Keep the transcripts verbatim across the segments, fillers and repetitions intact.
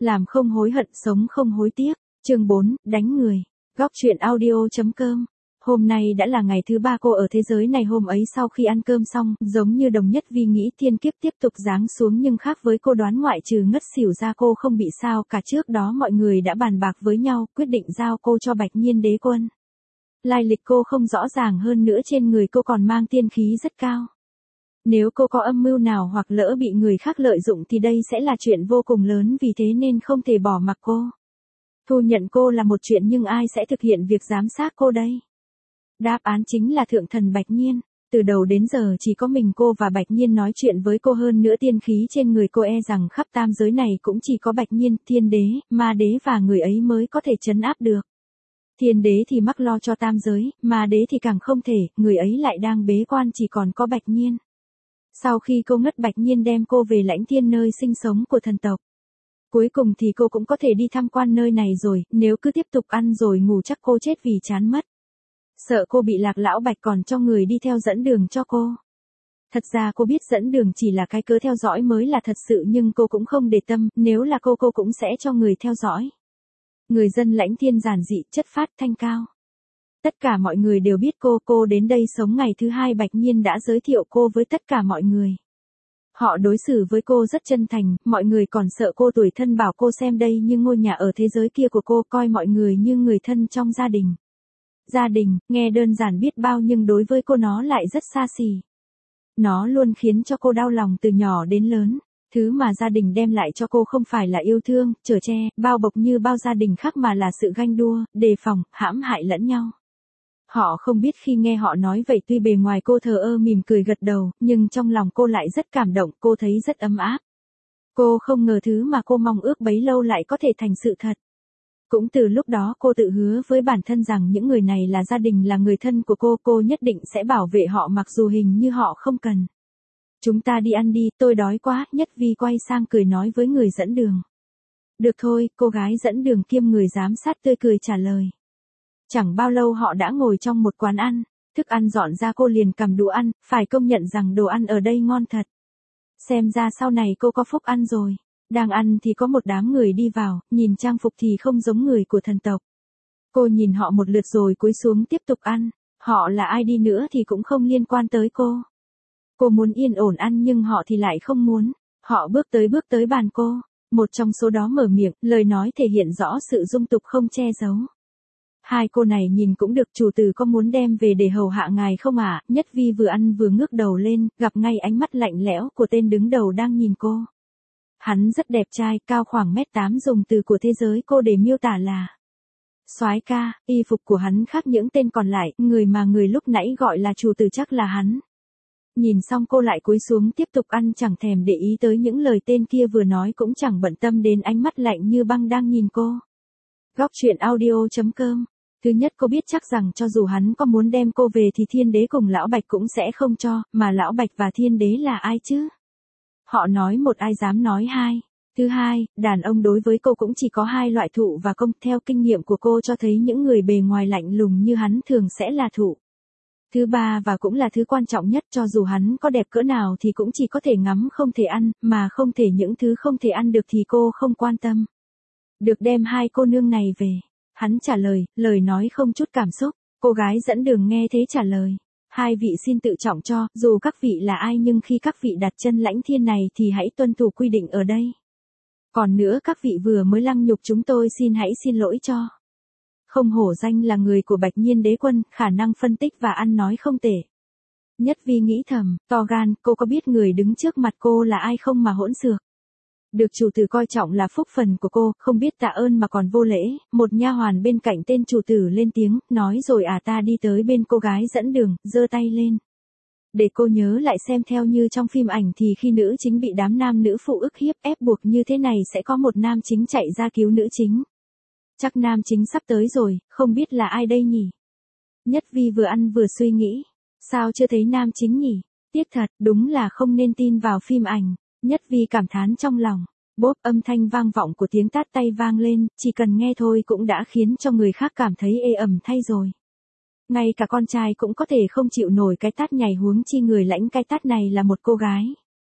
Làm không hối hận, sống không hối tiếc. Chương bốn, đánh người. Góc truyện audio.com. Hôm nay đã là ngày thứ ba cô ở thế giới này. Hôm ấy sau khi ăn cơm xong, giống như Đồng Nhất Vi nghĩ thiên kiếp tiếp tục giáng xuống, nhưng khác với cô đoán, ngoại trừ ngất xỉu ra cô không bị sao cả. Trước đó mọi người đã bàn bạc với nhau, quyết định giao cô cho Bạch Nhiên Đế Quân. Lai lịch cô không rõ ràng, hơn nữa trên người cô còn mang tiên khí rất cao. Nếu cô có âm mưu nào hoặc lỡ bị người khác lợi dụng thì đây sẽ là chuyện vô cùng lớn, vì thế nên không thể bỏ mặc cô. Thu nhận cô là một chuyện, nhưng ai sẽ thực hiện việc giám sát cô đây? Đáp án chính là Thượng Thần Bạch Nhiên. Từ đầu đến giờ chỉ có mình cô và Bạch Nhiên nói chuyện với cô, hơn nữa tiên khí trên người cô e rằng khắp tam giới này cũng chỉ có Bạch Nhiên, Thiên Đế, Ma Đế và người ấy mới có thể trấn áp được. Thiên Đế thì mắc lo cho tam giới, Ma Đế thì càng không thể, người ấy lại đang bế quan, chỉ còn có Bạch Nhiên. Sau khi cô ngất, Bạch Nhiên đem cô về Lãnh Thiên, nơi sinh sống của thần tộc. Cuối cùng thì cô cũng có thể đi tham quan nơi này rồi, nếu cứ tiếp tục ăn rồi ngủ chắc cô chết vì chán mất. Sợ cô bị lạc, lão Bạch còn cho người đi theo dẫn đường cho cô. Thật ra cô biết dẫn đường chỉ là cái cớ theo dõi mới là thật sự, nhưng cô cũng không để tâm, nếu là cô cô cũng sẽ cho người theo dõi. Người dân Lãnh Thiên giản dị, chất phác, thanh cao. Tất cả mọi người đều biết cô, cô đến đây sống ngày thứ hai Bạch Nhiên đã giới thiệu cô với tất cả mọi người. Họ đối xử với cô rất chân thành, mọi người còn sợ cô tủi thân, bảo cô xem đây như ngôi nhà ở thế giới kia của cô, coi mọi người như người thân trong gia đình. Gia đình, nghe đơn giản biết bao nhưng đối với cô nó lại rất xa xỉ. Nó luôn khiến cho cô đau lòng từ nhỏ đến lớn. Thứ mà gia đình đem lại cho cô không phải là yêu thương, chở che, bao bọc như bao gia đình khác, mà là sự ganh đua, đề phòng, hãm hại lẫn nhau. Họ không biết khi nghe họ nói vậy, tuy bề ngoài cô thờ ơ mỉm cười gật đầu, nhưng trong lòng cô lại rất cảm động, cô thấy rất ấm áp. Cô không ngờ thứ mà cô mong ước bấy lâu lại có thể thành sự thật. Cũng từ lúc đó cô tự hứa với bản thân rằng những người này là gia đình, là người thân của cô, cô nhất định sẽ bảo vệ họ mặc dù hình như họ không cần. Chúng ta đi ăn đi, tôi đói quá. Nhất Vi quay sang cười nói với người dẫn đường. Được thôi, cô gái dẫn đường kiêm người giám sát tươi cười trả lời. Chẳng bao lâu họ đã ngồi trong một quán ăn, thức ăn dọn ra cô liền cầm đũa ăn, phải công nhận rằng đồ ăn ở đây ngon thật. Xem ra sau này cô có phúc ăn rồi. Đang ăn thì có một đám người đi vào, nhìn trang phục thì không giống người của thần tộc. Cô nhìn họ một lượt rồi cúi xuống tiếp tục ăn, họ là ai đi nữa thì cũng không liên quan tới cô. Cô muốn yên ổn ăn nhưng họ thì lại không muốn. Họ bước tới bước tới bàn cô, một trong số đó mở miệng, lời nói thể hiện rõ sự dung tục không che giấu. Hai cô này nhìn cũng được, chủ tử có muốn đem về để hầu hạ ngài không ạ? À? Nhất Vi vừa ăn vừa ngước đầu lên, gặp ngay ánh mắt lạnh lẽo của tên đứng đầu đang nhìn cô. Hắn rất đẹp trai, cao khoảng mét tám, dùng từ của thế giới cô để miêu tả là soái ca. Y phục của hắn khác những tên còn lại, người mà người lúc nãy gọi là chủ tử chắc là hắn. Nhìn xong cô lại cúi xuống tiếp tục ăn, chẳng thèm để ý tới những lời tên kia vừa nói, cũng chẳng bận tâm đến ánh mắt lạnh như băng đang nhìn cô. Góc truyện audio.com. Thứ nhất, cô biết chắc rằng cho dù hắn có muốn đem cô về thì Thiên Đế cùng lão Bạch cũng sẽ không cho, mà lão Bạch và Thiên Đế là ai chứ? Họ nói một ai dám nói hai. Thứ hai, đàn ông đối với cô cũng chỉ có hai loại, thụ và công. Theo kinh nghiệm của cô cho thấy những người bề ngoài lạnh lùng như hắn thường sẽ là thụ. Thứ ba và cũng là thứ quan trọng nhất, cho dù hắn có đẹp cỡ nào thì cũng chỉ có thể ngắm không thể ăn, mà không thể những thứ không thể ăn được thì cô không quan tâm. Được đem hai cô nương này về. Hắn trả lời, lời nói không chút cảm xúc. Cô gái dẫn đường nghe thế trả lời. Hai vị xin tự trọng cho, dù các vị là ai nhưng khi các vị đặt chân Lãnh Thiên này thì hãy tuân thủ quy định ở đây. Còn nữa, các vị vừa mới lăng nhục chúng tôi, xin hãy xin lỗi cho. Không hổ danh là người của Bạch Nhiên Đế Quân, khả năng phân tích và ăn nói không tệ. Nhất Vi nghĩ thầm, to gan, cô có biết người đứng trước mặt cô là ai không mà hỗn xược. Được chủ tử coi trọng là phúc phần của cô, không biết tạ ơn mà còn vô lễ. Một nha hoàn bên cạnh tên chủ tử lên tiếng, nói rồi à ta đi tới bên cô gái dẫn đường, giơ tay lên. Để cô nhớ lại xem, theo như trong phim ảnh thì khi nữ chính bị đám nam nữ phụ ức hiếp ép buộc như thế này sẽ có một nam chính chạy ra cứu nữ chính. Chắc nam chính sắp tới rồi, không biết là ai đây nhỉ? Nhất Vi vừa ăn vừa suy nghĩ, sao chưa thấy nam chính nhỉ? Tiếc thật, đúng là không nên tin vào phim ảnh. Nhất Vi cảm thán trong lòng. Bốp, âm thanh vang vọng của tiếng tát tay vang lên, chỉ cần nghe thôi cũng đã khiến cho người khác cảm thấy ê ẩm thay rồi. Ngay cả con trai cũng có thể không chịu nổi cái tát nhảy, huống chi người lãnh cái tát này là một cô gái.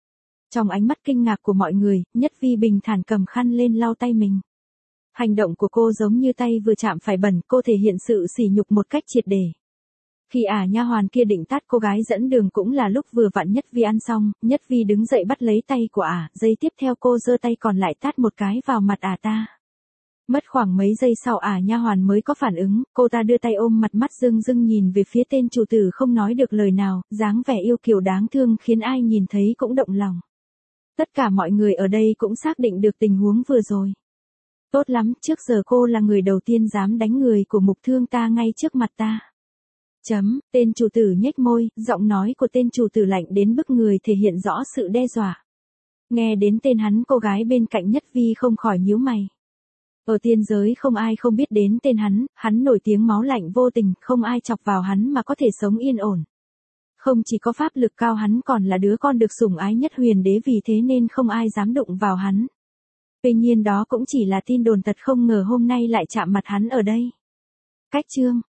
Trong ánh mắt kinh ngạc của mọi người, Nhất Vi bình thản cầm khăn lên lau tay mình. Hành động của cô giống như tay vừa chạm phải bẩn, cô thể hiện sự sỉ nhục một cách triệt để. Khi ả nha hoàn kia định tát cô gái dẫn đường cũng là lúc vừa vặn Nhất Vi ăn xong, Nhất Vi đứng dậy bắt lấy tay của ả, giây tiếp theo cô giơ tay còn lại tát một cái vào mặt ả ta. Mất khoảng mấy giây sau ả nha hoàn mới có phản ứng, cô ta đưa tay ôm mặt mắt rưng rưng nhìn về phía tên chủ tử không nói được lời nào, dáng vẻ yêu kiều đáng thương khiến ai nhìn thấy cũng động lòng. Tất cả mọi người ở đây cũng xác định được tình huống vừa rồi. Tốt lắm, trước giờ cô là người đầu tiên dám đánh người của mục thương ta ngay trước mặt ta. Chấm, tên chủ tử nhếch môi, giọng nói của tên chủ tử lạnh đến bức người thể hiện rõ sự đe dọa. Nghe đến tên hắn cô gái bên cạnh Nhất Vi không khỏi nhíu mày. Ở tiên giới không ai không biết đến tên hắn, hắn nổi tiếng máu lạnh vô tình, không ai chọc vào hắn mà có thể sống yên ổn. Không chỉ có pháp lực cao hắn còn là đứa con được sủng ái nhất huyền đế vì thế nên không ai dám đụng vào hắn. Tuy nhiên đó cũng chỉ là tin đồn thật không ngờ hôm nay lại chạm mặt hắn ở đây. Cách chương